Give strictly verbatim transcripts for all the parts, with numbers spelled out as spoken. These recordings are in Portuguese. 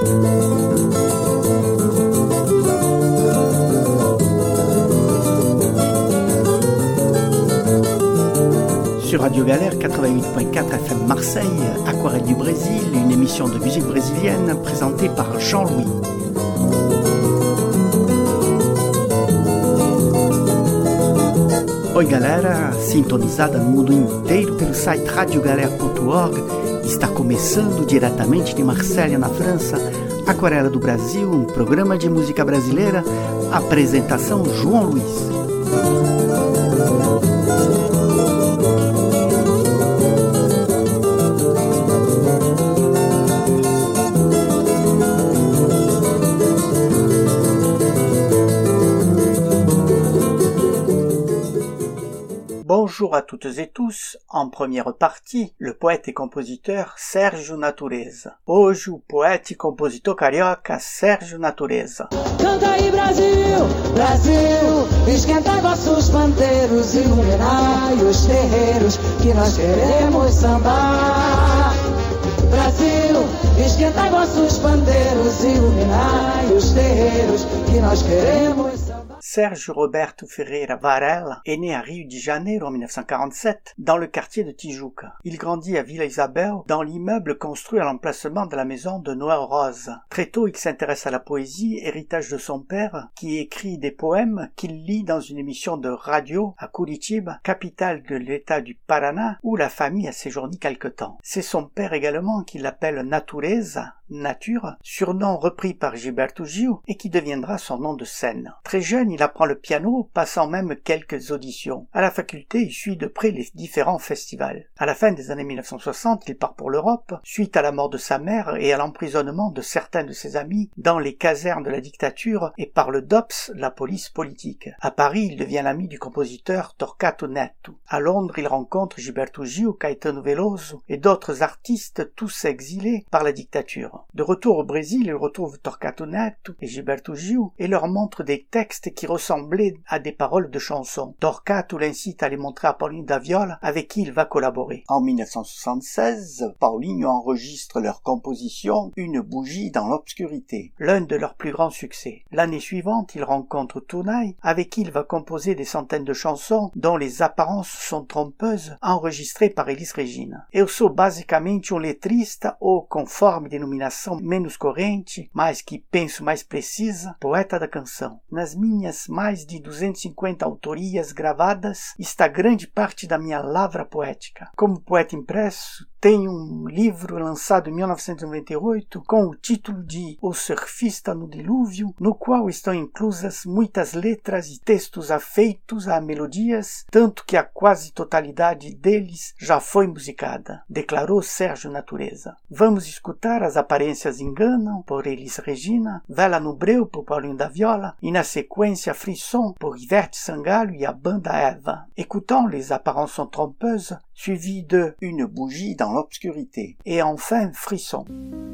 Sur Radio Galère quatre-vingt-huit point quatre F M Marseille, Aquarelle du Brésil, une émission de musique brésilienne présentée par Jean-Louis. Oi galera, sintonizada no mundo inteiro pelo site radio galera ponto org, está começando diretamente de Marselha, na França, Aquarela do Brasil, um programa de música brasileira, apresentação João Luiz. Bonjour à toutes et tous, en première partie, le poète et compositeur Sérgio Natureza. Hoje o poeta e compositor carioca Sérgio Natureza. Canta aí Brasil, Brasil, esquenta vossos pandeiros, iluminai os terreiros que nós queremos sambar. Brasil, esquenta vossos pandeiros, iluminai os terreiros que nós queremos sambar. Sérgio Roberto Ferreira Varela est né à Rio de Janeiro en dix-neuf cent quarante-sept dans le quartier de Tijuca. Il grandit à Villa Isabel dans l'immeuble construit à l'emplacement de la maison de Noël Rose. Très tôt, il s'intéresse à la poésie, héritage de son père, qui écrit des poèmes qu'il lit dans une émission de radio à Curitiba, capitale de l'état du Paraná, où la famille a séjourné quelque temps. C'est son père également qui l'appelle Natureza, nature, surnom repris par Gilberto Gil et qui deviendra son nom de scène. Très jeune, il apprend le piano, passant même quelques auditions. À la faculté, il suit de près les différents festivals. À la fin des années dix-neuf cent soixante, il part pour l'Europe, suite à la mort de sa mère et à l'emprisonnement de certains de ses amis dans les casernes de la dictature et par le D O P S, la police politique. À Paris, il devient l'ami du compositeur Torquato Neto. À Londres, il rencontre Gilberto Gil, Caetano Veloso et d'autres artistes, tous exilés par la dictature. De retour au Brésil, il retrouve Torquato Neto et Gilberto Gil et leur montre des textes qui ressemblaient à des paroles de chansons. Torquato l'incite à les montrer à Paulinho da Viola, avec qui il va collaborer. En dix-neuf cent soixante-seize, Paulinho enregistre leur composition « Une bougie dans l'obscurité », l'un de leurs plus grands succès. L'année suivante, il rencontre Tunay, avec qui il va composer des centaines de chansons dont les apparences sont trompeuses, enregistrées par Elis Regina. Eu sou basicamente um letrista ou, conforme denominação menos corrente, mas que penso mais precisa, poeta da canção. Nas minhas mais de duzentas e cinquenta autorias gravadas está grande parte da minha lavra poética. Como poeta impresso, tenho um livro lançado em mil novecentos e noventa e oito com o título de O Surfista no Dilúvio, no qual estão inclusas muitas letras e textos afeitos a melodias, tanto que a quase totalidade deles já foi musicada, declarou Sérgio Natureza. Vamos escutar As Aparências Enganam, por Elis Regina, Vela no Breu, por Paulinho da Viola, e na sequência Frisson, por Ivete Sangalo e a banda Eva. Écoutons Les Apparences sont trompeuses, suivi de Une bougie dans l'obscurité, et enfin Frisson.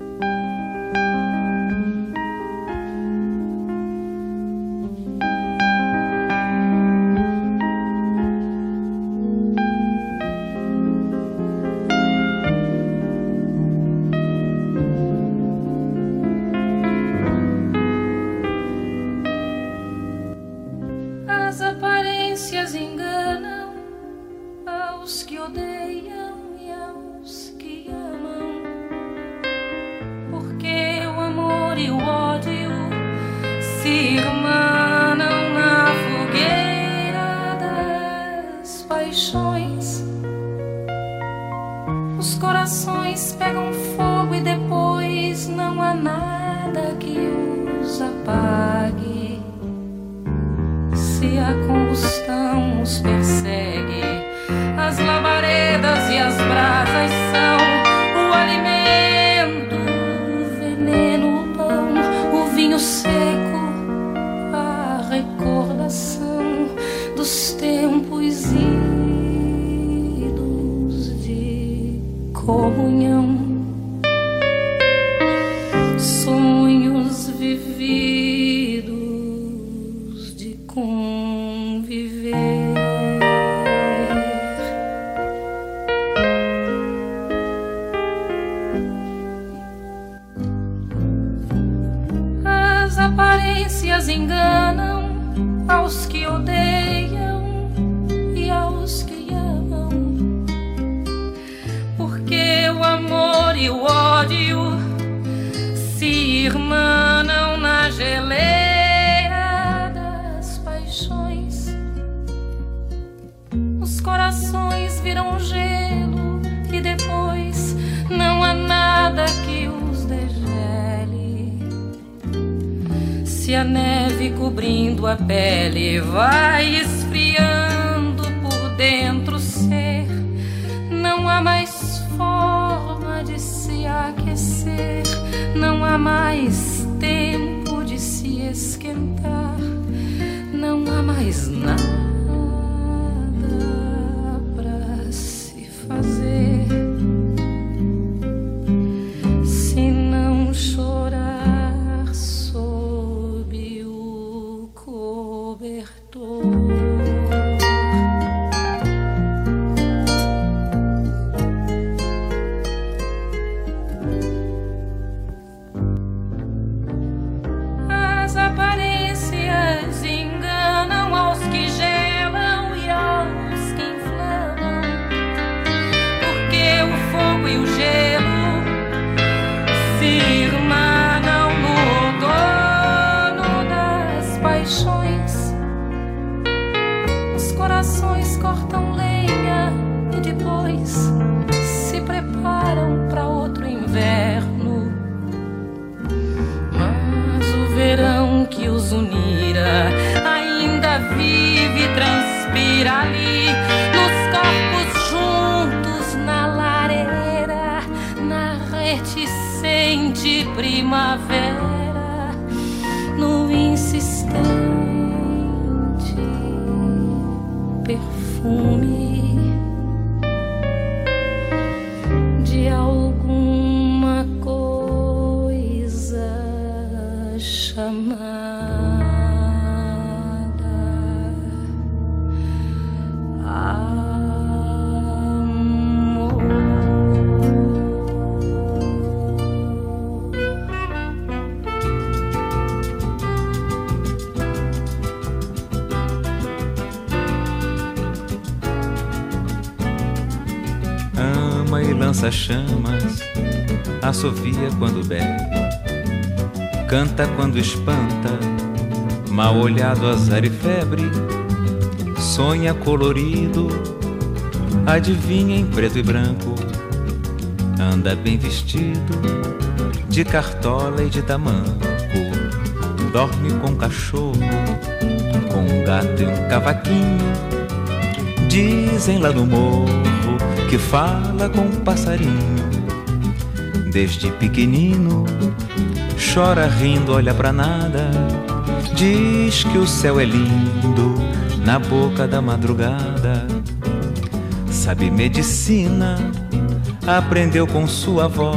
As aparências enganam aos que odeiam e aos que amam, porque o amor e o ódio se irmanam na fogueira das paixões. Os corações pegam fogo e depois não há nada que os apague. Se a combustão os persegue, as labaredas e as brasas são o alimento, o veneno, o pão, o vinho seco, a recordação dos tempos idos de comunhão, sonhos vividos de conviver. aparências enganam aos que odeiam e aos que amam, porque o amor e o ódio se irmanam na geleira das paixões. Os corações viram gelo e depois não há nada que os degele. Se a neve cobrindo a pele vai esfriando por dentro o ser, não há mais forma de se aquecer, não há mais tempo de se esquentar, não há mais nada pra se fazer se não chorar sob o cobertor. As aparências enganam aos que gelam e aos que inflamam, porque o fogo e o gelo se irmanam no outono das paixões. Os corações cortam lenha e depois se preparam para outro inverno. Mas o verão que os unira ainda vive e transpira ali, nos corpos juntos na lareira, na reticente primavera, no insistente perfume de alguma coisa chamada amor. Ama e lança chamas, assovia quando bebe, canta quando espanta, mal olhado azar e febre, sonha colorido, adivinha em preto e branco, anda bem vestido, de cartola e de tamanco, dorme com cachorro, com um gato e um cavaquinho, dizem lá no morro que fala com um passarinho. Desde pequenino chora rindo, olha pra nada, diz que o céu é lindo na boca da madrugada. Sabe medicina, aprendeu com sua avó,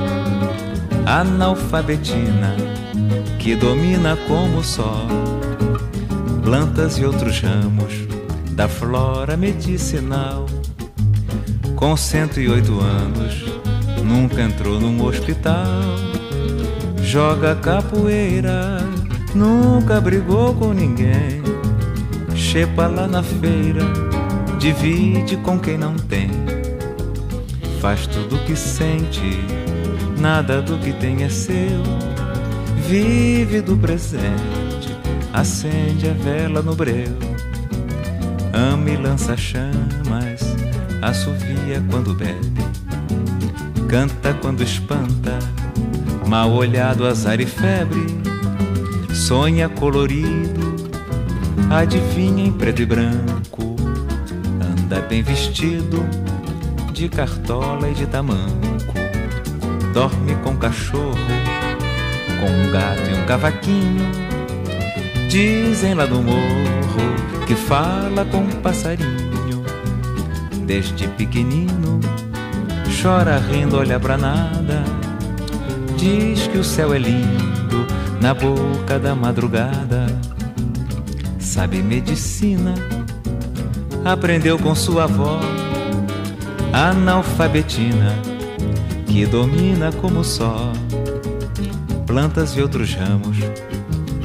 analfabetina, que domina como só plantas e outros ramos da flora medicinal. Com cento e oito anos nunca entrou num hospital, joga capoeira, nunca brigou com ninguém, chepa lá na feira, divide com quem não tem, faz tudo o que sente, nada do que tem é seu, vive do presente, acende a vela no breu, ama e lança chamas, assovia quando bebe, canta quando espanta, mal olhado azar e febre, sonha colorido, adivinha em preto e branco, anda bem vestido, de cartola e de tamanco, dorme com cachorro, com um gato e um cavaquinho, dizem lá do morro que fala com um passarinho. Desde pequenino chora rindo, olha pra nada, diz que o céu é lindo na boca da madrugada. Sabe medicina, aprendeu com sua avó, analfabetina, que domina como só plantas e outros ramos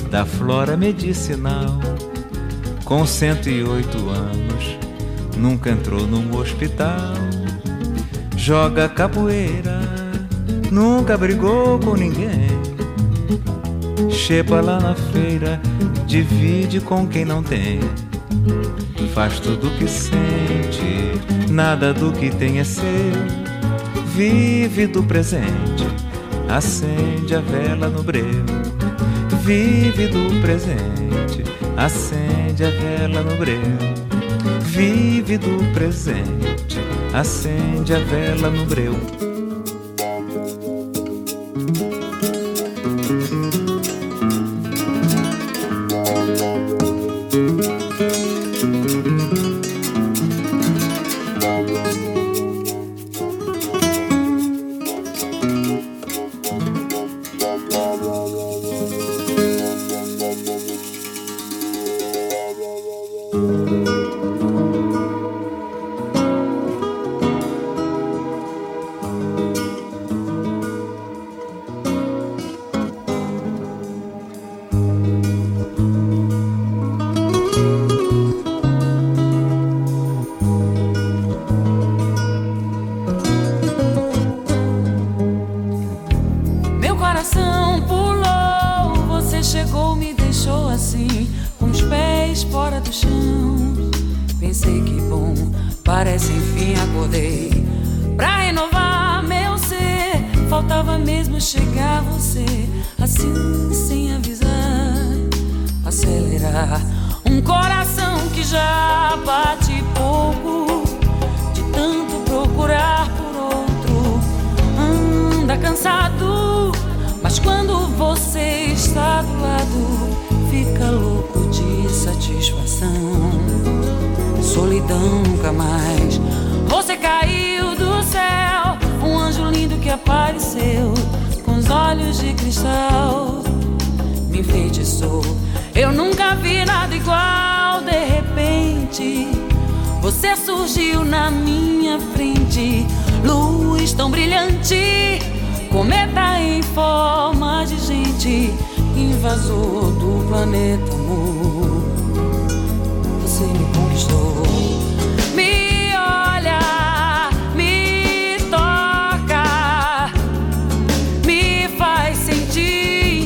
da flora medicinal. Com cento e oito anos, nunca entrou num hospital. Joga capoeira, nunca brigou com ninguém. Chepa lá na feira, divide com quem não tem. Faz tudo o que sente, nada do que tem é seu. Vive do presente, acende a vela no breu. Vive do presente, acende a vela no breu. Vive do presente, acende a vela no breu. Você surgiu na minha frente, luz tão brilhante, cometa em forma de gente, invasor do planeta amor. Você me conquistou, me olha, me toca, me faz sentir.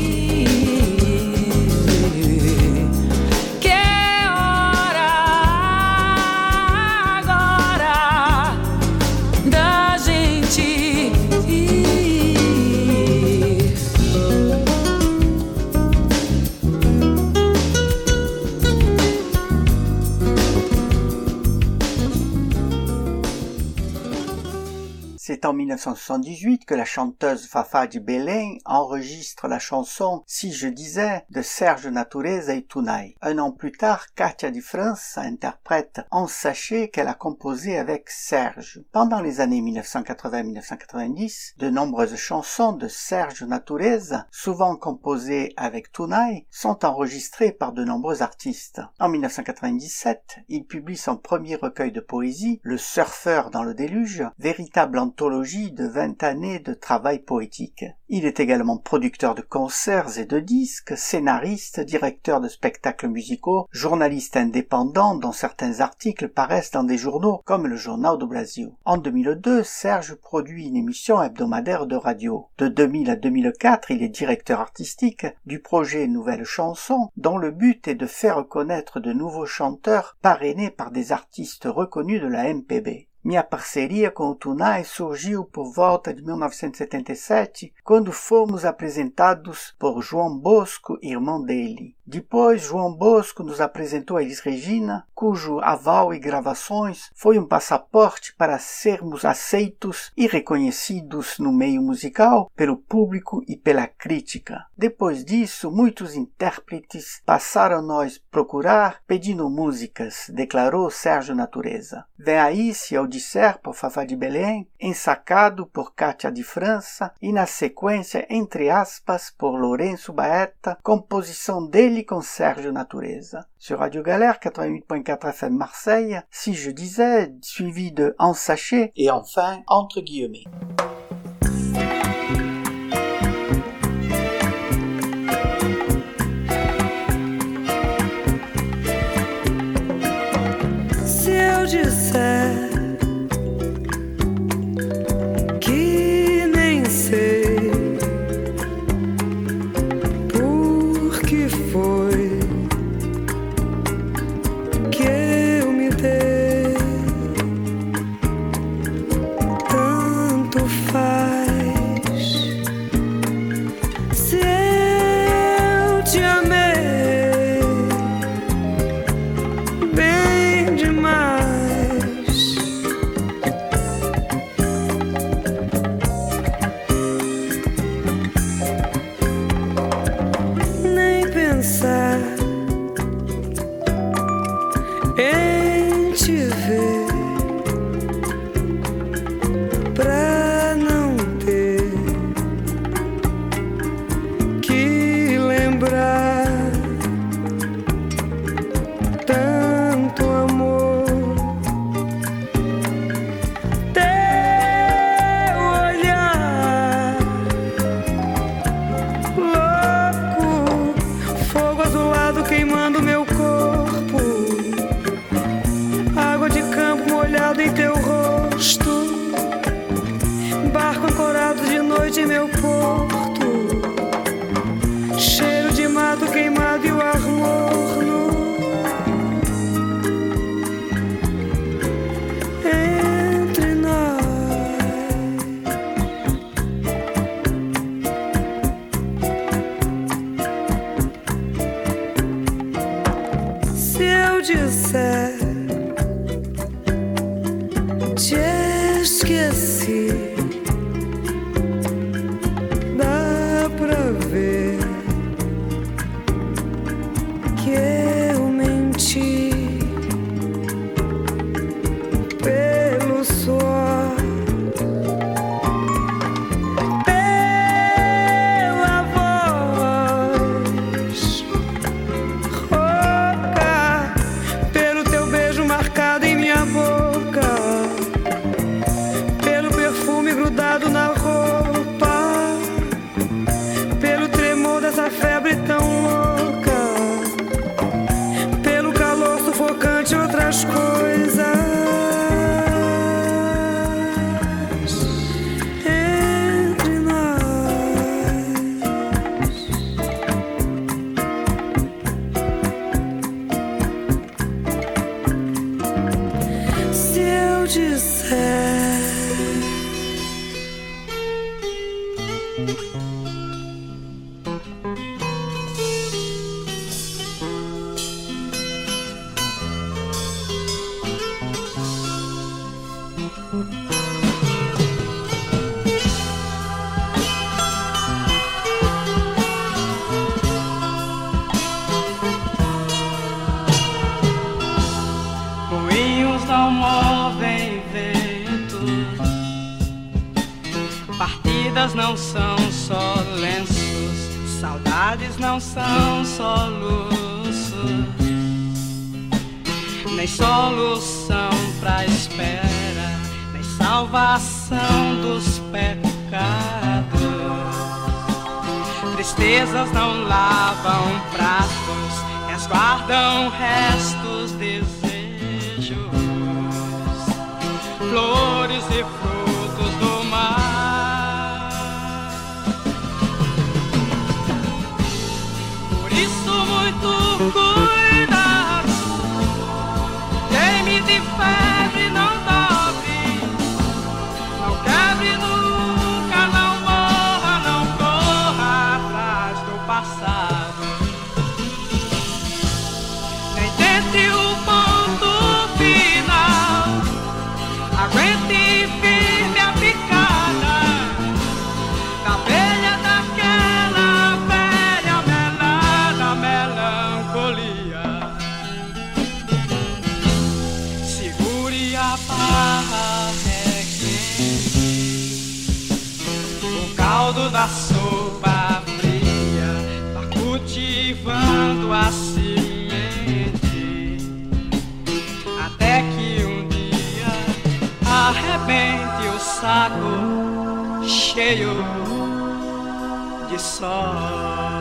C'est en mille neuf cent soixante-dix-huit que la chanteuse Fafá de Belém enregistre la chanson « Si je disais » de Sérgio Natureza et Tunay. Un an plus tard, Katia de França interprète « En sachet » qu'elle a composé avec Serge. Pendant les années mille neuf cent quatre-vingts à mille neuf cent quatre-vingt-dix, de nombreuses chansons de Sérgio Natureza, souvent composées avec Tunay, sont enregistrées par de nombreux artistes. En mille neuf cent quatre-vingt-dix-sept, il publie son premier recueil de poésie, Le Surfeur dans le déluge, véritable anthologie de vingt années de travail poétique. Il est également producteur de concerts et de disques, scénariste, directeur de spectacles musicaux, journaliste indépendant dont certains articles paraissent dans des journaux comme le Jornal do Brasil. En deux mille deux, Serge produit une émission hebdomadaire de radio. De deux mille à deux mille quatre, il est directeur artistique du projet Nouvelles Chansons, dont le but est de faire connaître de nouveaux chanteurs parrainés par des artistes reconnus de la M P B. Minha parceria com o Tunay surgiu por volta de mil novecentos e setenta e sete, quando fomos apresentados por João Bosco, irmão dele. Depois, João Bosco nos apresentou a Elis Regina, cujo aval e gravações foi um passaporte para sermos aceitos e reconhecidos no meio musical pelo público e pela crítica. Depois disso, muitos intérpretes passaram a nos procurar pedindo músicas, declarou Sérgio Natureza. Vem aí, se eu disser, por Fafá de Belém, ensacado por Katia de França e na sequência, entre aspas, por Lourenço Baeta, composição dele com Sérgio Natureza. Sur Radio Galère quatre-vingt-huit point quatre F M Marseille, Si je disais, suivi de En sachet et enfin Entre guillemets. pensar em te ver pra não ter que lembrar tanto amor. Teu olhar louco, fogo azulado queimando meu corpo, água de campo molhado em teu rosto, barco ancorado de noite em meu porto, cheiro de mato queimado e o ar morno entre nós. Se eu disser te esqueci, dá pra ver que eu menti pelo suor, pela voz rouca, pelo teu beijo marcado em minha boca, pelo perfume grudado na roupa, pelo tremor dessa febre tão louca, pelo calor sufocante e outras coisas entre nós. Se eu disser moinhos não movem vento, partidas não são só lenços, saudades não são só luxos, nem solução pra espera, nem salvação dos pecados. Tristezas não lavam pratos, resguardam restos, desejos, flores e frutos do mar. Por isso muito cuidado, queime de febre, não dobre, não quebre nunca, não morra, não corra atrás do passado, nem tente o ponto final, aguente firme a picada da abelha, daquela velha melada melancolia. Segure a barra, é quente, o caldo da sopa fria tá cultivando a semente, até que um dia arrebente o saco cheio de sol.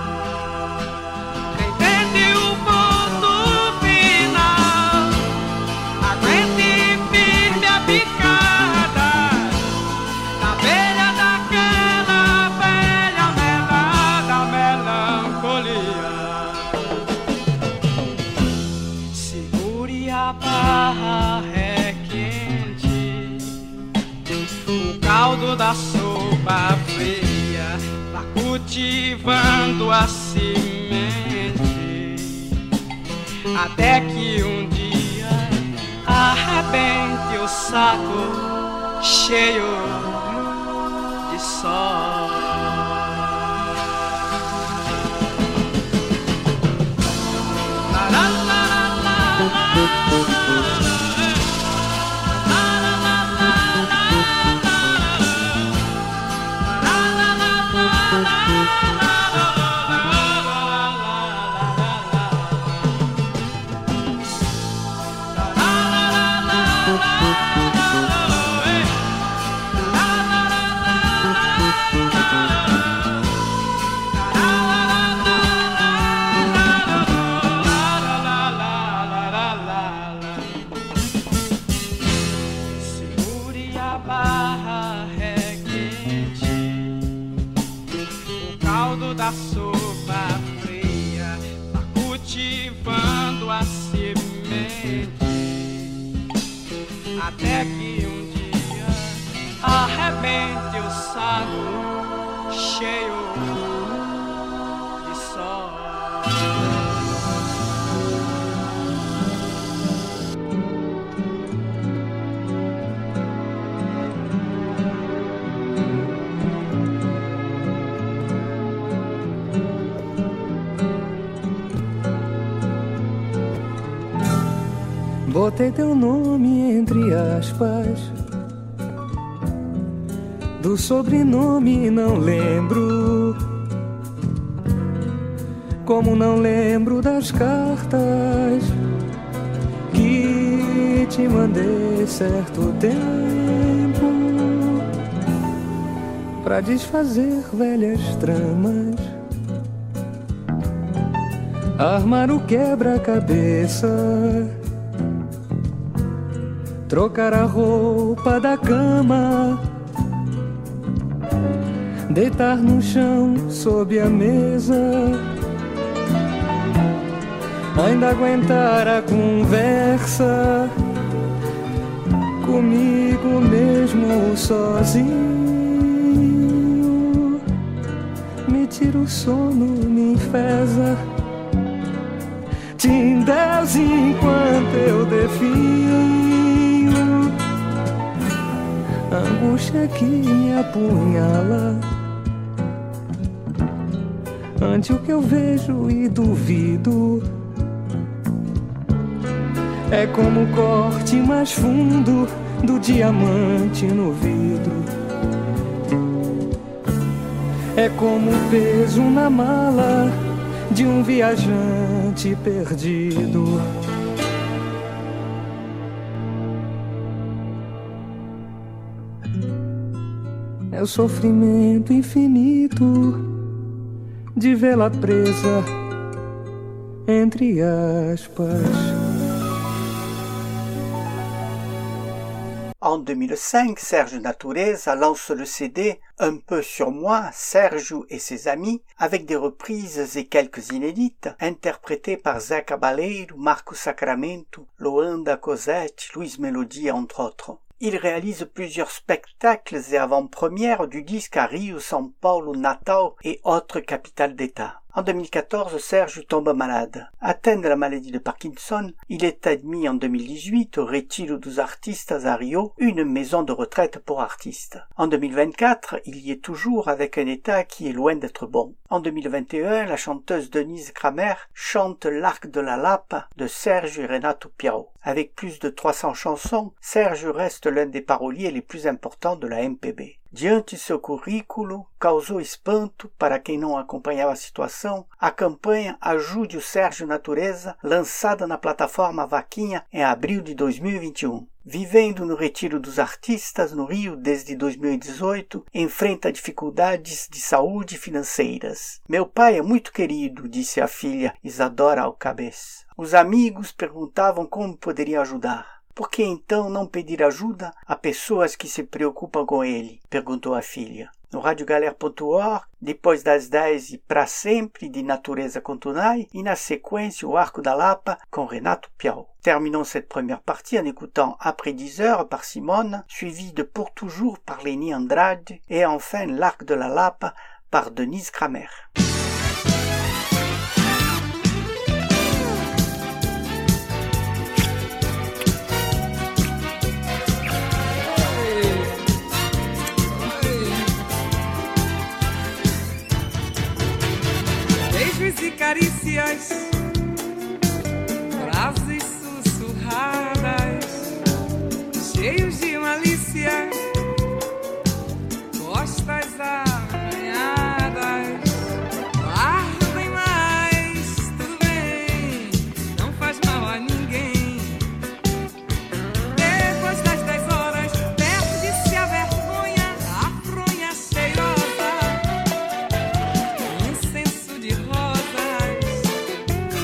Entende o ponto final, aguente firme a picada da abelha, daquela velha melada melancolia. Segure a barra, é quente, o caldo da sopa fria tá cultivando a semente, até que um dia arrebente o saco cheio de sol. sopa fria, tá cultivando a semente, até que um dia arrebente o saco cheio de sol. Botei teu nome entre aspas, do sobrenome não lembro, como não lembro das cartas que te mandei certo tempo, pra desfazer velhas tramas, armar o quebra-cabeça, trocar a roupa da cama, deitar no chão sob a mesa, ainda aguentar a conversa comigo mesmo sozinho. Me tira o sono, me enfesa, te endeuso enquanto eu definho a angústia que me apunhala ante o que eu vejo e duvido. É como o corte mais fundo do diamante no vidro, é como o peso na mala de um viajante perdido. É o sofrimento infinito de vê-la presa entre aspas. En deux mille cinq, Serge Natureza lance le C D Un peu sur moi, Sergio et ses amis, avec des reprises et quelques inédites, interprétées par Zé Cabaleiro, Marco Sacramento, Loanda Cosette, Luiz Melodia, entre autres. Il réalise plusieurs spectacles et avant-premières du disque à Rio, São Paulo, Natal et autres capitales d'État. En deux mille quatorze, Serge tombe malade. Atteint de la maladie de Parkinson, il est admis en deux mille dix-huit au Retiro dos Artistas à Rio, une maison de retraite pour artistes. En deux mille vingt-quatre, il y est toujours avec un état qui est loin d'être bon. En deux mille vingt et un, la chanteuse Denise Kramer chante l'Arc de la Lapa de Serge et Renato Piau. Avec plus de trois cents chansons, Serge reste l'un des paroliers les plus importants de la M P B. Diante seu currículo, causou espanto para quem não acompanhava a situação, a campanha Ajude o Sérgio Natureza, lançada na plataforma Vaquinha em abril de dois mil e vinte e um. Vivendo no Retiro dos Artistas, no Rio, desde dois mil e dezoito, enfrenta dificuldades de saúde financeiras. Meu pai é muito querido, disse a filha Isadora Alcabez. Os amigos perguntavam como poderiam ajudar. Por que então não pedir ajuda a pessoas que se preocupam com ele? Perguntou a filha. No radiogalera ponto org, depois das dez e Pra Sempre de Natureza com Tunay, e na sequência o Arco da Lapa com Renato Piau. Terminons cette première partie en écoutant Après dix heures par Simone, suivi de Pour toujours par Léni Andrade, et enfin L'Arc de la Lapa par Denise Kramer. E carícias, frases sussurradas, cheios de malícia, costas arranhadas. Guardem mais, tudo bem, não faz mal a ninguém. Depois das dez horas, perde-se a vergonha, a fronha cheirosa, incenso de rosa.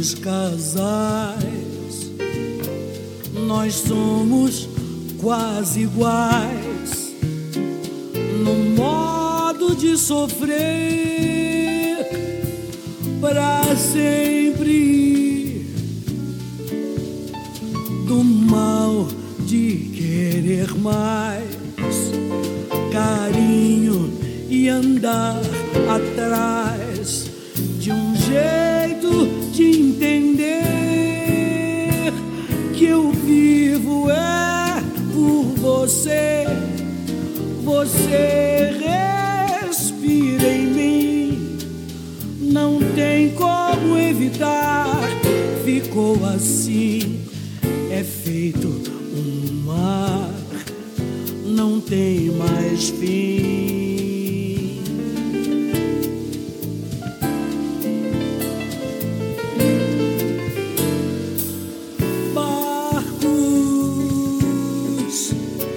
dos casais. Nós somos quase iguais no modo de sofrer para sempre, do mal de querer mais carinho e andar atrás de um jeito de entender que eu vivo é por você. Você respira em mim, não tem como evitar. Ficou assim, é feito um mar, não tem mais fim. Barcos,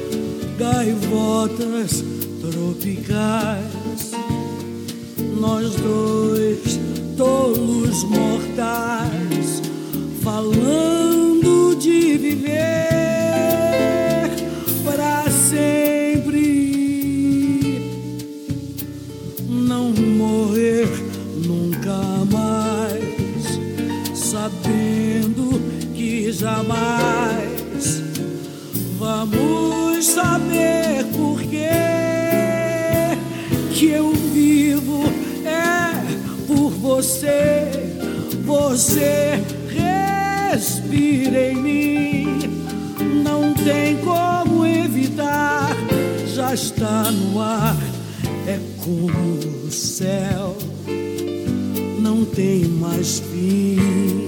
gaivotas tropicais, nós dois tolos mortais, falando de viver para sempre, não morrer nunca mais, sabendo que jamais vamos saber por quê que eu vivo é por você. Você respira em mim, não tem como evitar. Já está no ar, é como o céu, não tem mais fim.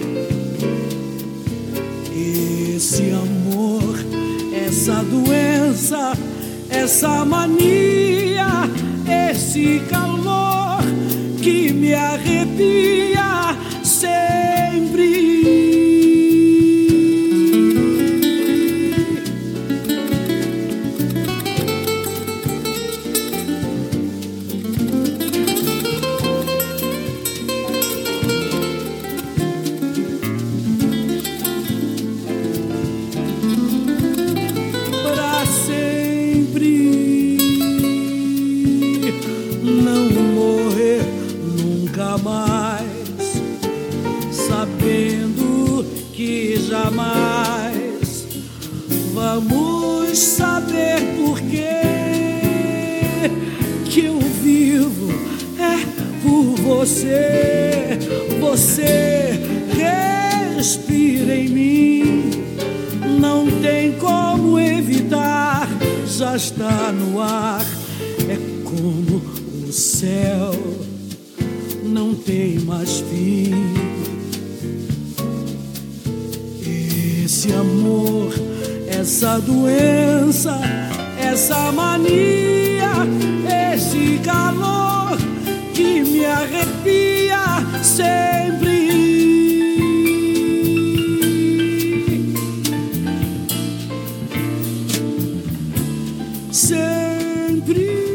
Esse amor, essa doença, essa mania, esse calor que me arrepia sempre. Para sempre, não morrer nunca mais, sabendo que jamais vamos saber por quê que eu vivo é por você. Você respira em mim, não tem como evitar. Já está no ar, é como o céu, não tem mais fim. Esse amor, essa doença, essa mania, esse calor que me arrepia sempre. Sempre.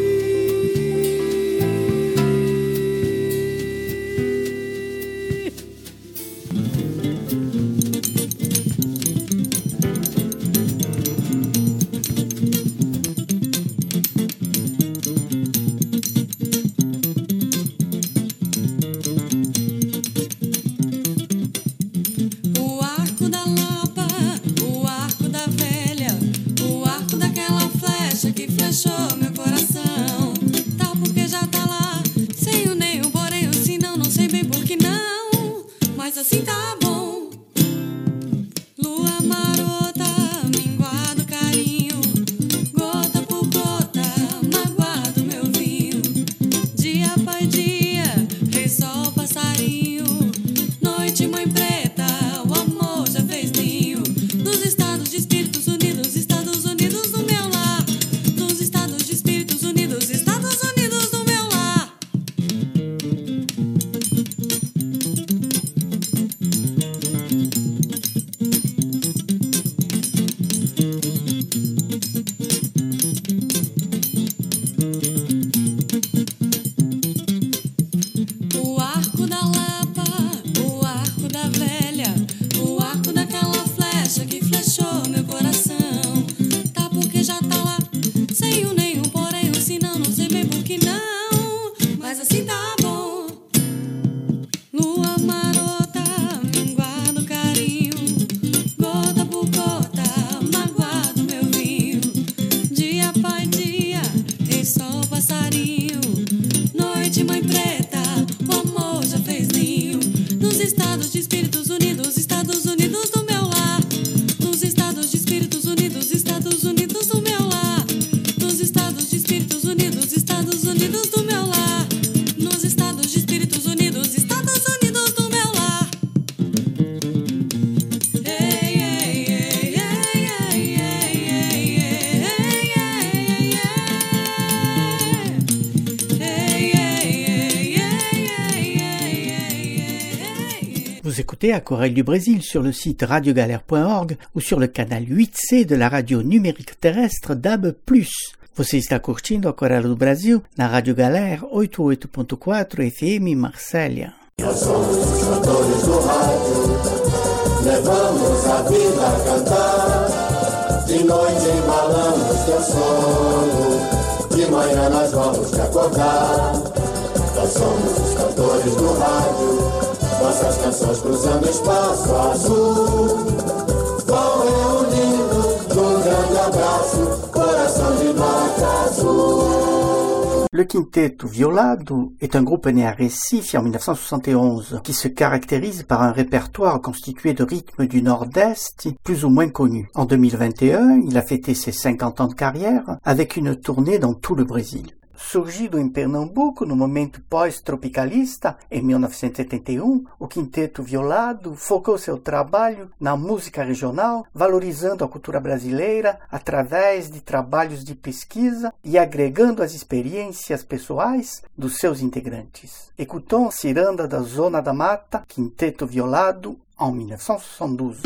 écouter Aquarelle du Brésil sur le site radiogalère point org ou sur le canal huit C de la radio numérique terrestre D A B plus. Você está curtindo Aquarela do Brasil na Rádio Galera oitenta e oito ponto quatro F M Marsella. Nós somos os cantores do rádio, levamos a vida a cantar. De noite embalamos teu sono, de manhã nós vamos te acordar. Nós somos os cantores do rádio, nossas canções cruzando o espaço azul. Vão reunindo num grande abraço, coração de nota azul. Le Quinteto Violado est un groupe né à Recife en dix-neuf cent soixante et onze qui se caractérise par un répertoire constitué de rythmes du Nord-Est plus ou moins connus. En deux mille vingt et un, il a fêté ses cinquante ans de carrière avec une tournée dans tout le Brésil. Surgido em Pernambuco no momento pós-tropicalista, em mil novecentos e setenta e um, o Quinteto Violado focou seu trabalho na música regional, valorizando a cultura brasileira através de trabalhos de pesquisa e agregando as experiências pessoais dos seus integrantes. Écoutons Ciranda da Zona da Mata, Quinteto Violado, en dix-neuf cent soixante-douze.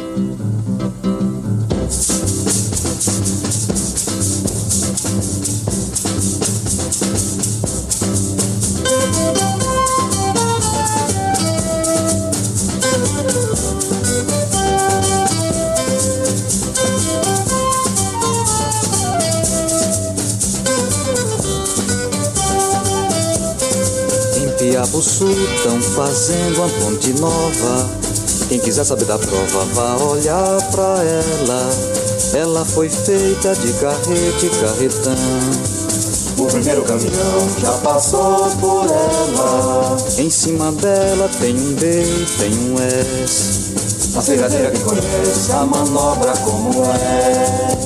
Piabuçu tão fazendo uma ponte nova. Quem quiser saber da prova, vá olhar pra ela. Ela foi feita de carrete e carretão. O primeiro caminhão já passou por ela. Em cima dela tem um B, tem um S. A cigadeira que conhece a manobra como é.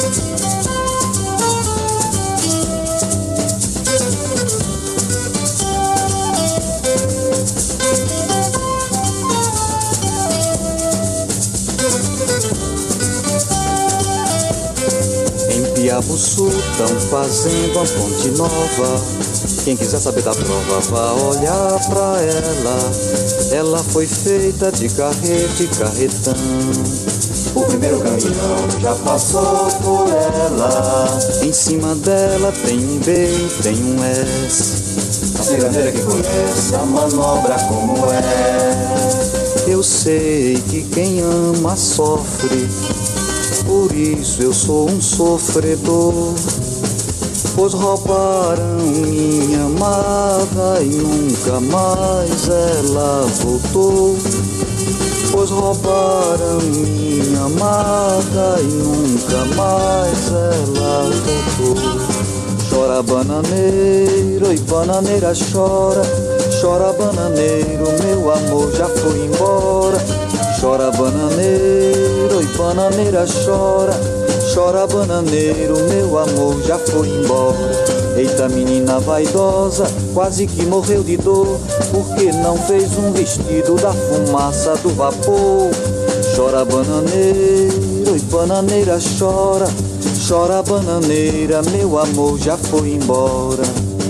Piabuçu tão fazendo uma ponte nova. Quem quiser saber da prova, vá olhar pra ela. Ela foi feita de carrete e carretão. O primeiro caminhão já passou por ela. Em cima dela tem um B, tem um S. A cigadeira que conhece a manobra como é. Eu sei que quem ama sofre, por isso eu sou um sofredor. Pois roubaram minha amada e nunca mais ela voltou. Pois roubaram minha amada e nunca mais ela voltou. Chora bananeiro e bananeira chora. Chora bananeiro, meu amor já foi embora. Chora bananeiro e bananeira chora. Chora bananeiro, meu amor já foi embora. Eita menina vaidosa, quase que morreu de dor, porque não fez um vestido da fumaça do vapor. Chora bananeiro e bananeira chora. Chora bananeira, meu amor já foi embora.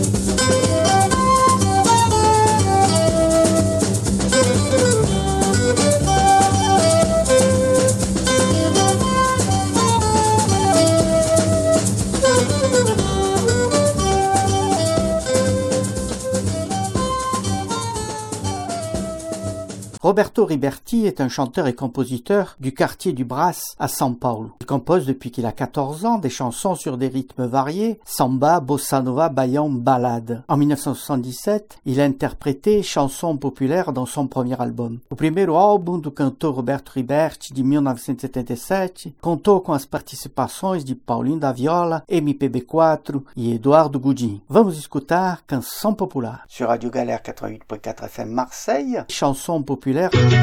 Roberto Riberti est un chanteur et compositeur du quartier du Brás à São Paulo. Il compose depuis qu'il a quatorze ans des chansons sur des rythmes variés, samba, bossa nova, baião, ballade. En dix-neuf cent soixante-dix-sept, il a interprété chansons populaires dans son premier album. O primeiro álbum do cantor Roberto Riberti, de mil novecentos e setenta e sete, contou com as participações de Paulinho da Viola, M P B quatro e Eduardo Gudim. Vamos escutar Canção Popular. Sur Radio Galère quatre-vingt-huit point quatre F M Marseille, chanson populaire.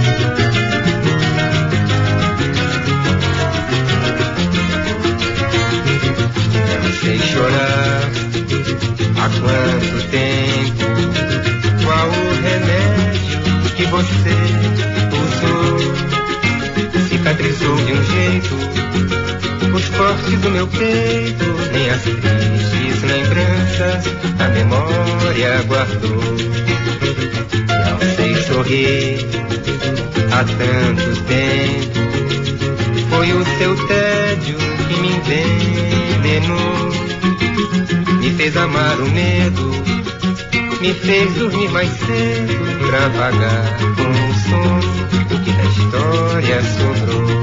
Eu sei chorar há quanto tempo. Qual o remédio que você usou? Cicatrizou de um jeito os cortes do meu peito. Nem as tristes lembranças a memória guardou. Não sei sorrir há tanto tempo. Foi o seu tédio que me envenenou, me fez amar o medo, me fez dormir mais cedo pra vagar com o sono, o que da história sobrou.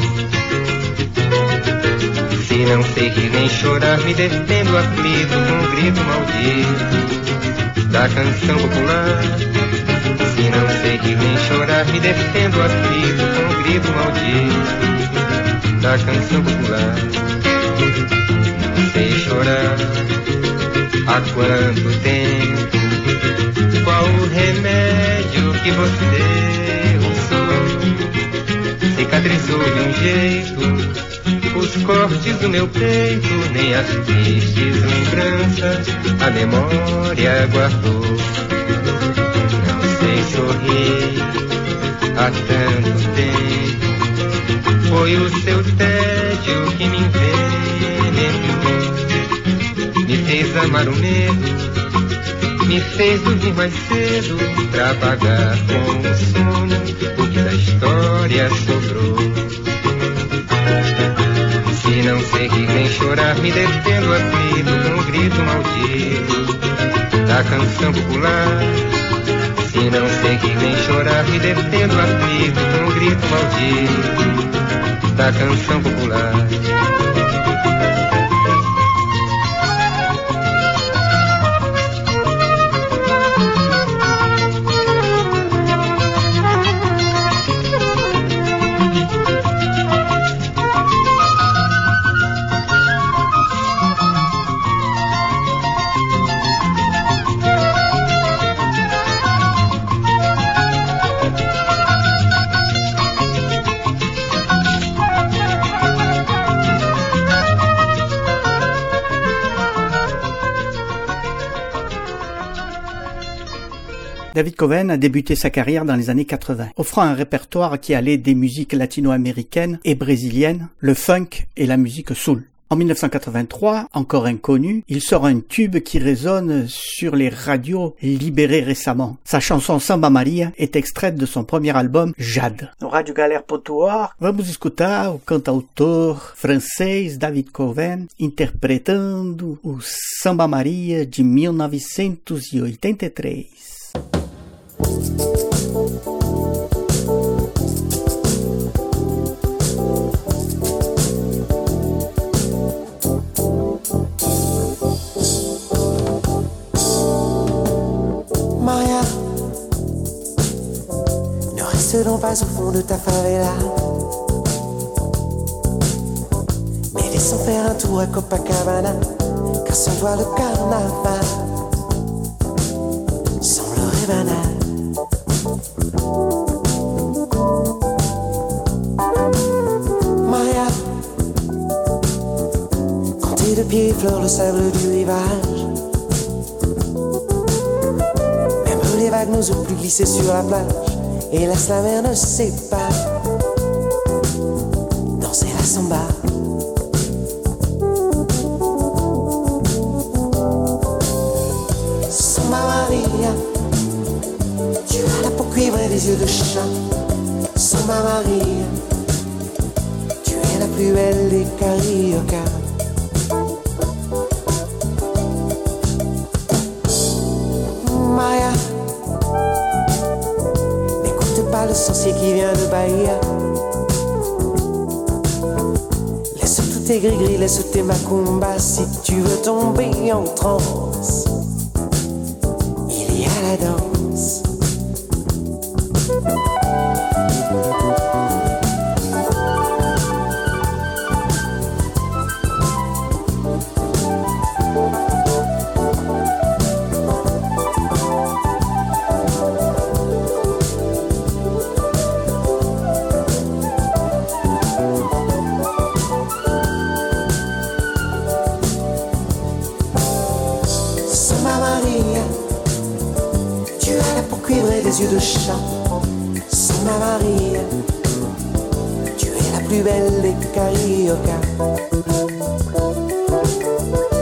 Se não sei rir nem chorar, me defendo aflito com um grito maldito da canção popular. Se não sei rir nem chorar, me defendo aflito com um grito maldito da canção popular. Não sei chorar há quanto tempo. Qual o remédio que você usou? Cicatrizou de um jeito os cortes do meu peito, nem as tristes lembranças a memória guardou. Não sei sorrir há tanto tempo. Foi o seu tédio que me envenenou, me fez amar o medo, me fez dormir mais cedo pra apagar com o sono o que da história sobrou. Se não sei rir nem chorar, me defendo aflito com um grito maldito da canção popular. Se não sei rir nem chorar, me defendo aflito com um grito maldito da canção popular. David Coven a débuté sa carrière dans les années quatre-vingts, offrant un répertoire qui allait des musiques latino-américaines et brésiliennes, le funk et la musique soul. En mille neuf cent quatre-vingt-trois, encore inconnu, il sort un tube qui résonne sur les radios libérées récemment. Sa chanson Samba Maria est extraite de son premier album Jade. No rádio galera ponto org, vamos escutar o cantautor francês David Coven interpretando o Samba Maria de mil novecentos e oitenta e três. Maria, ne reste donc pas au fond de ta favela, mais laissons faire un tour à Copacabana, car sans toi le carnaval semblerait banal. Maria, quand tes deux pieds effleurent le sable du rivage, même les vagues n'osent plus glisser sur la plage, et laisse la mer ne sait pas danser la samba. Samba Maria, tu as la peau cuivrée et des yeux de chat. Samba Maria, tu es la plus belle des cariocas. Maria, n'écoute pas le sorcier qui vient de Bahia. Laisse tous tes gris-gris, laisse tes macumbas. Si tu veux tomber en transe, il y a la danse. Des yeux de chat, Samba Maria, tu es la plus belle des cariocas.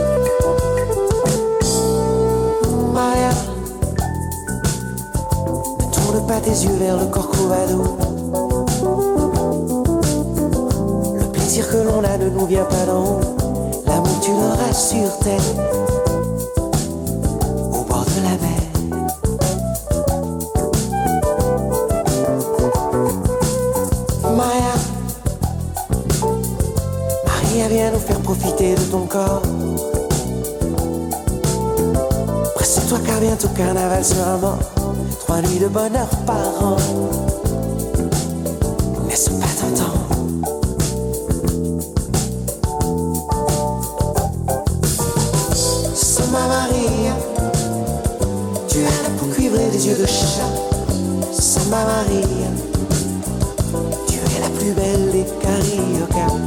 Maria, pas tes yeux vers le Corcovado. Le plaisir que l'on a ne nous vient pas d'en haut. L'amour tu l'auras sur terre, au bord de la mer. Maya, Maria, viens nous faire profiter de ton corps. Presse-toi car bientôt carnaval sera mort. Trois nuits de bonheur par an, n'est-ce pas tentant? Samba Maria, tu as la peau cuivrée des yeux de chat. Samba Maria, tu es la plus belle des cariocas.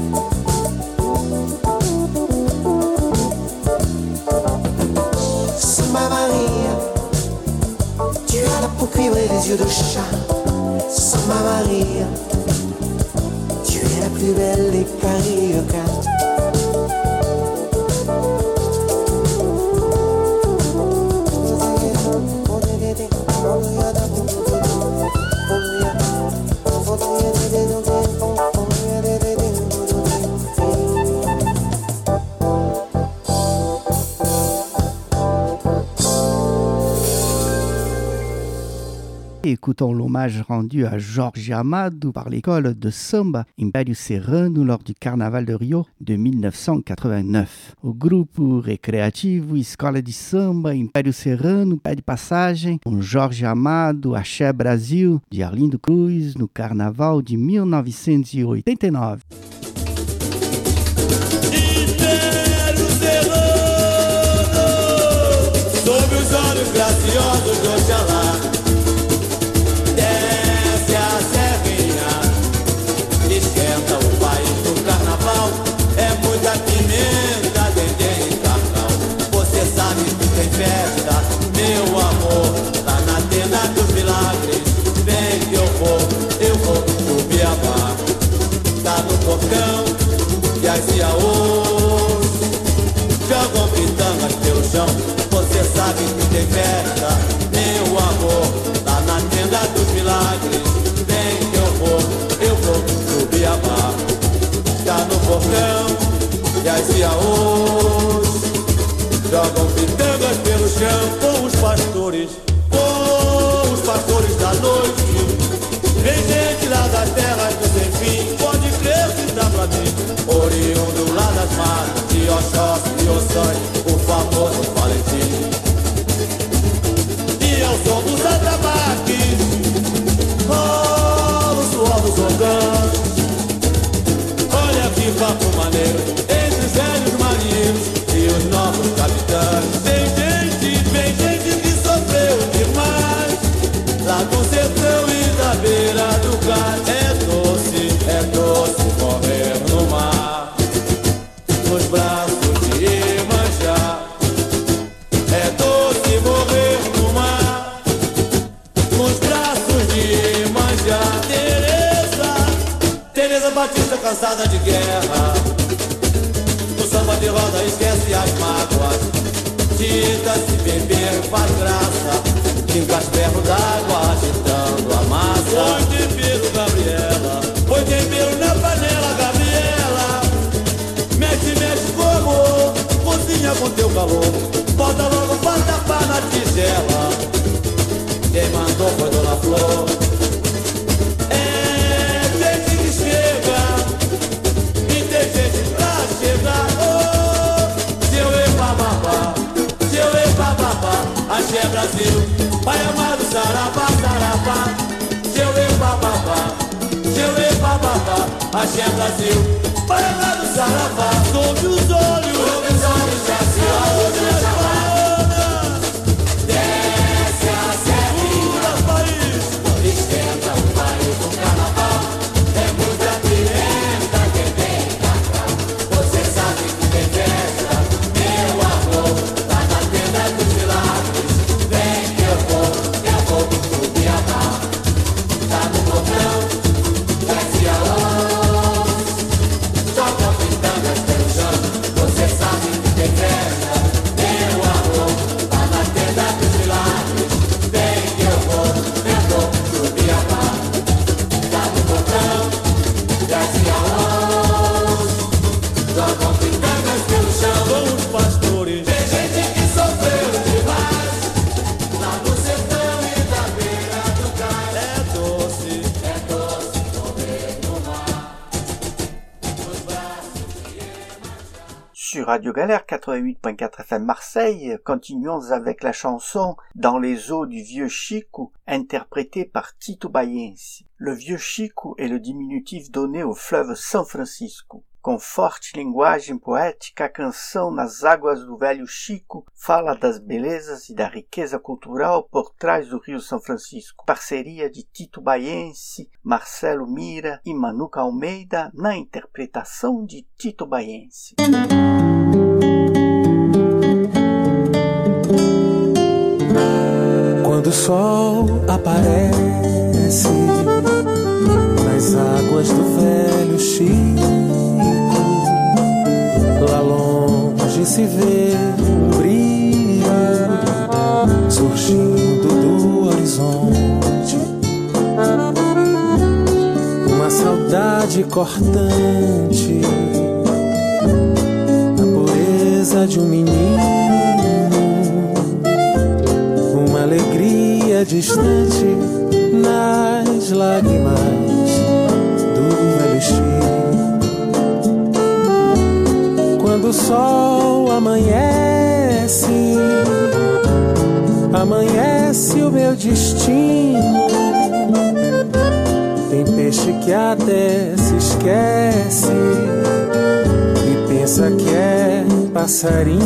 Samba Maria, tu as la peau cuivrée des yeux de chat. Samba Maria, tu es la plus belle des cariocas. Écoutons l'hommage rendu à Jorge Amado par l'école de Samba Império Serrano lors du Carnaval de Rio de mille neuf cent quatre-vingt-neuf. O grupo recreativo Escola de Samba Império Serrano pede passagem com Jorge Amado, Axé Brasil, de Arlindo Cruz, no Carnaval de mil novecentos e oitenta e nove. Império Serrano, sob os olhos graciosos de Oxalá. Esquenta o país do carnaval, é muita pimenta, dendê e cacau. Você sabe que tem festa, meu amor, lá na tenda dos milagres. Vem que eu vou, eu vou subir a barra. Tá no portão e as iaôs jogam pitangas pelo chão. Você sabe que tem festa, meu amor, lá na tenda dos milagres. Vem que eu vou, eu vou subir a barra. Tá no portão e as iaôs jogam pitangas pelo chão. Com os pastores, com os pastores da noite. Vem gente lá das terras do sem fim, pode crer que dá pra mim. Oriundo lá das matas de Oxóssi e Ossói, o famoso Valentim. E ao som dos atabaques rola o suor dos ongãs. Olha que papo maneiro entre os velhos marinheiros e os novos capitães. Tem gente, tem gente que sofreu demais lá do sertão e da beira do cais. É doce, é doce morrer no mar, nos braços de Iemanjá. É doce morrer no mar, nos braços de Iemanjá. Teresa, Teresa Batista cansada de guerra, no samba de roda esquece as mágoas. Tita se beber faz graça, pinga as ferros d'água agitando a massa. Põe tempero, Gabriela, põe tempero na panela, Gabriela. Mexe, mexe com amor, cozinha com teu calor. Bota logo vatapá na tigela, quem mandou foi Dona Flor. É gente que chega e tem gente pra chegar. Oh, seu e-bababá, seu e-bababá, axé Brasil, Pai amado, sarabá, sarabá. Seu e-bababá, seu e-bababá, axé Brasil, Pai amado, sarabá. Sob os olhos, sob os olhos graciosos de Oxalá. Desce a serra, país, esquenta o país do carnaval. É muita pimenta que tem cacau. Você sabe que tem festa, meu amor, lá na tenda dos milagres. Vem que eu vou, eu vou subir a barra. Tá no portão, desce a luz, joga pitangas pelo chão. Você e aonde jogam pitangas pelo chão. São os pastores. Tem gente que sofreu demais lá no sertão e da beira do cais. É doce, é doce correr no mar nos braços de Iemanjá. Sur Radio Galère quatre-vingt-huit point quatre F M Marseille, continuons avec la chanson Dans les eaux du vieux Chico, interprétée par Tito Baiense. Le vieux Chico est le diminutif donné ao fleuve São Francisco. Com forte linguagem poética, a canção Nas Águas do Velho Chico fala das belezas e da riqueza cultural por trás do Rio São Francisco. Parceria de Tito Baiense, Marcelo Mira e Manuca Almeida na interpretação de Tito Baiense. Quando o sol aparece nas águas do Velho Chico, lá longe se vê um brilho surgindo do horizonte, uma saudade cortante, a pureza de um menino, uma alegria distante nas lágrimas do Velho Chico. Quando o sol amanhece, amanhece o meu destino. Tem peixe que até se esquece e pensa que é passarinho.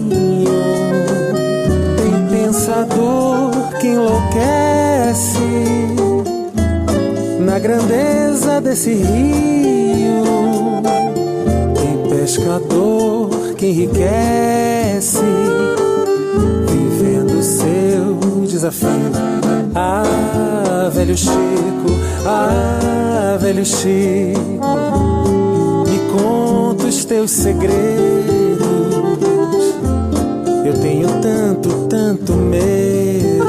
Tem pensador que enlouquece na grandeza desse rio. Pescador que enriquece vivendo seu desafio. Ah, velho Chico, ah, velho Chico, me conta os teus segredos. Eu tenho tanto, tanto medo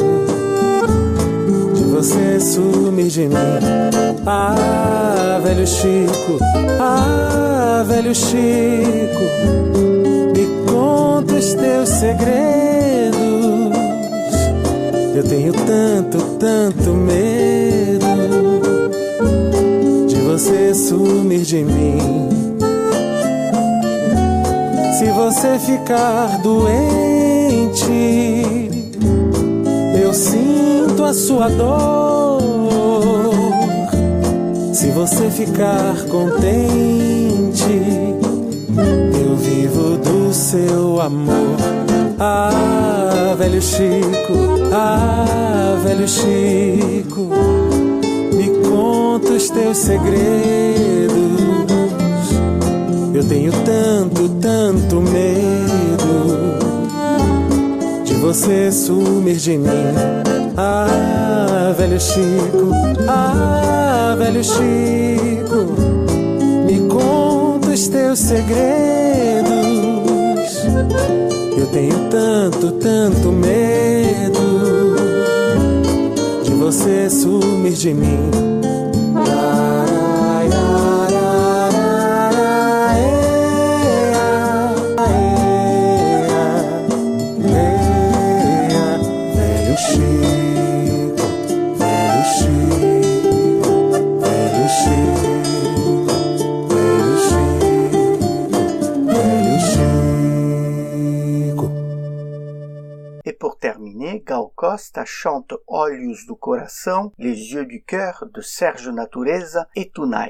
de você sumir de mim. Ah, velho Chico, ah, velho Chico, me conta os teus segredos. Eu tenho tanto, tanto medo de você sumir de mim. Se você ficar doente, eu sinto a sua dor. Se você ficar contente, eu vivo do seu amor. Ah, velho Chico, ah, velho Chico, me conta os teus segredos. Eu tenho tanto, tanto medo de você sumir de mim. Ah, velho Chico, ah, velho Chico, me conta os teus segredos. Eu tenho tanto, tanto medo de você sumir de mim. Gal Costa chante Olhos do Coração, Les Yeux du Cœur de Sérgio Natureza et Tunai.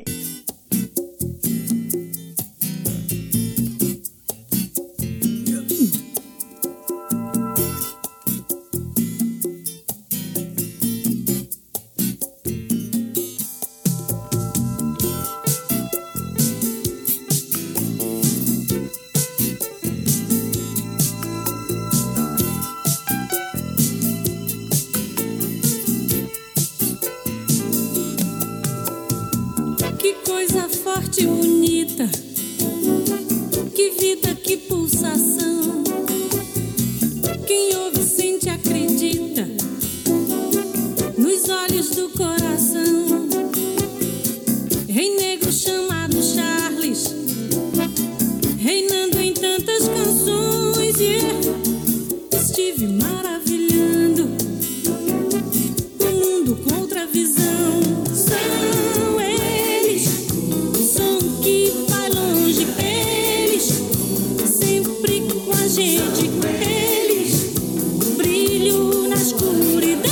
Forte e bonita, que vida, que pulsação. Quem ouve, sente, acredita nos olhos do coração. Rei negro nego chamado Charles, reinando em tantas canções, yeah. Estive maravilhando o mundo com outra visão. São eles, o som que vai longe. Eles, sempre com a gente. Eles, brilho na escuridão,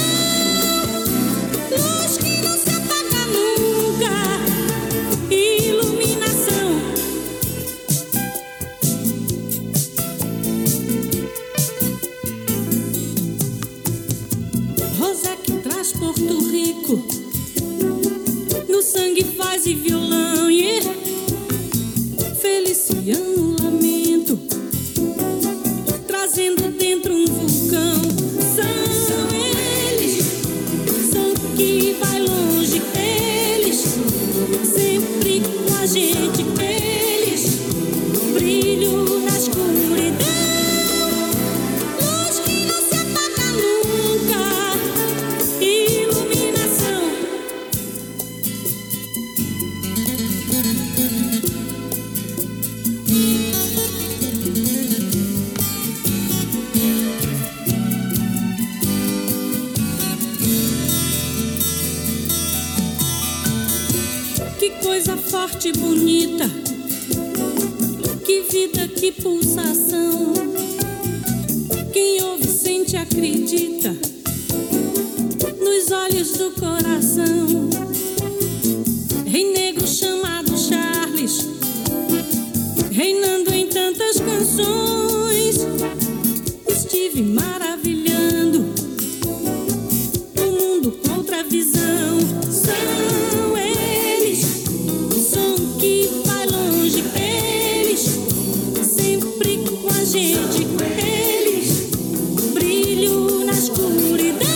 luz que não se apaga nunca, iluminação. Rosa que traz Porto Rico, no sangue faz e violão, yeah. Feliciano lamento, trazendo dentro um vulcão. São eles, som que vai longe. Eles, sempre com a gente. Eles, brilho na escuridão, luz que não se apaga nunca, iluminação. Que coisa forte e bonita, que vida, que pulsação. Quem ouve, sente, acredita, nos olhos do coração. Rei negro chamado Charles, reinando em tantas canções. Estive maravilhando o mundo com outra visão. São eles, o som que vai longe. Eles, sempre com a gente. Eles, brilho na escuridão,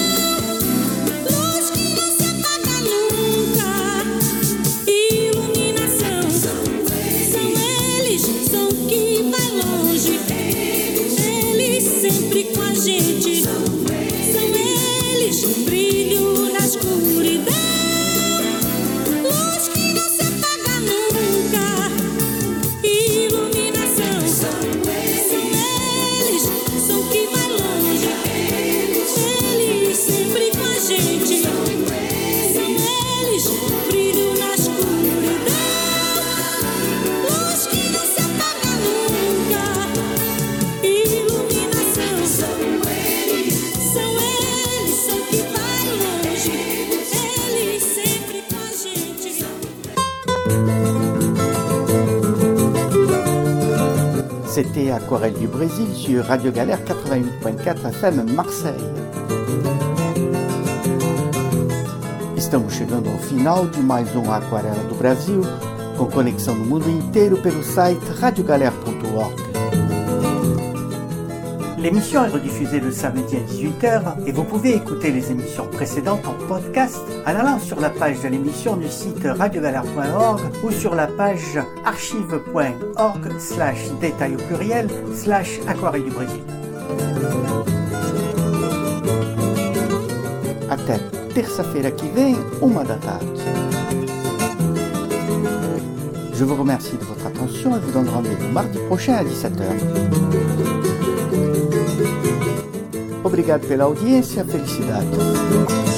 luz que não se apaga nunca, iluminação. São eles, som que vai longe. Eles, sempre com a gente. São eles, brilho na escuridão, luz que não se apaga nunca, iluminação. São eles, som que vai longe. Eles, sempre com a gente. São eles, brilho na escuridão, luz que não se apaga nunca, iluminação. São eles, são eles, som que vai longe. Eles, sempre com a gente. C'était Aquarelle du Brésil sur Radio Galère quatre-vingt-huit point quatre F M Marseille. Estamos chegando ao final de mais um Aquarela do Brasil, com conexão no mundo inteiro pelo site radio galère ponto org. L'émission est rediffusée le samedi à dix-huit heures et vous pouvez écouter les émissions précédentes en podcast en allant sur la page de l'émission du site radio galère point org ou sur la page archive point org slash détail au pluriel slash aquarelle du Brésil. Até terça-feira que vem, uma da tarde. Je vous remercie de votre attention et vous donne rendez-vous mardi prochain à dix-sept heures. Obrigado pela audiência, felicidade.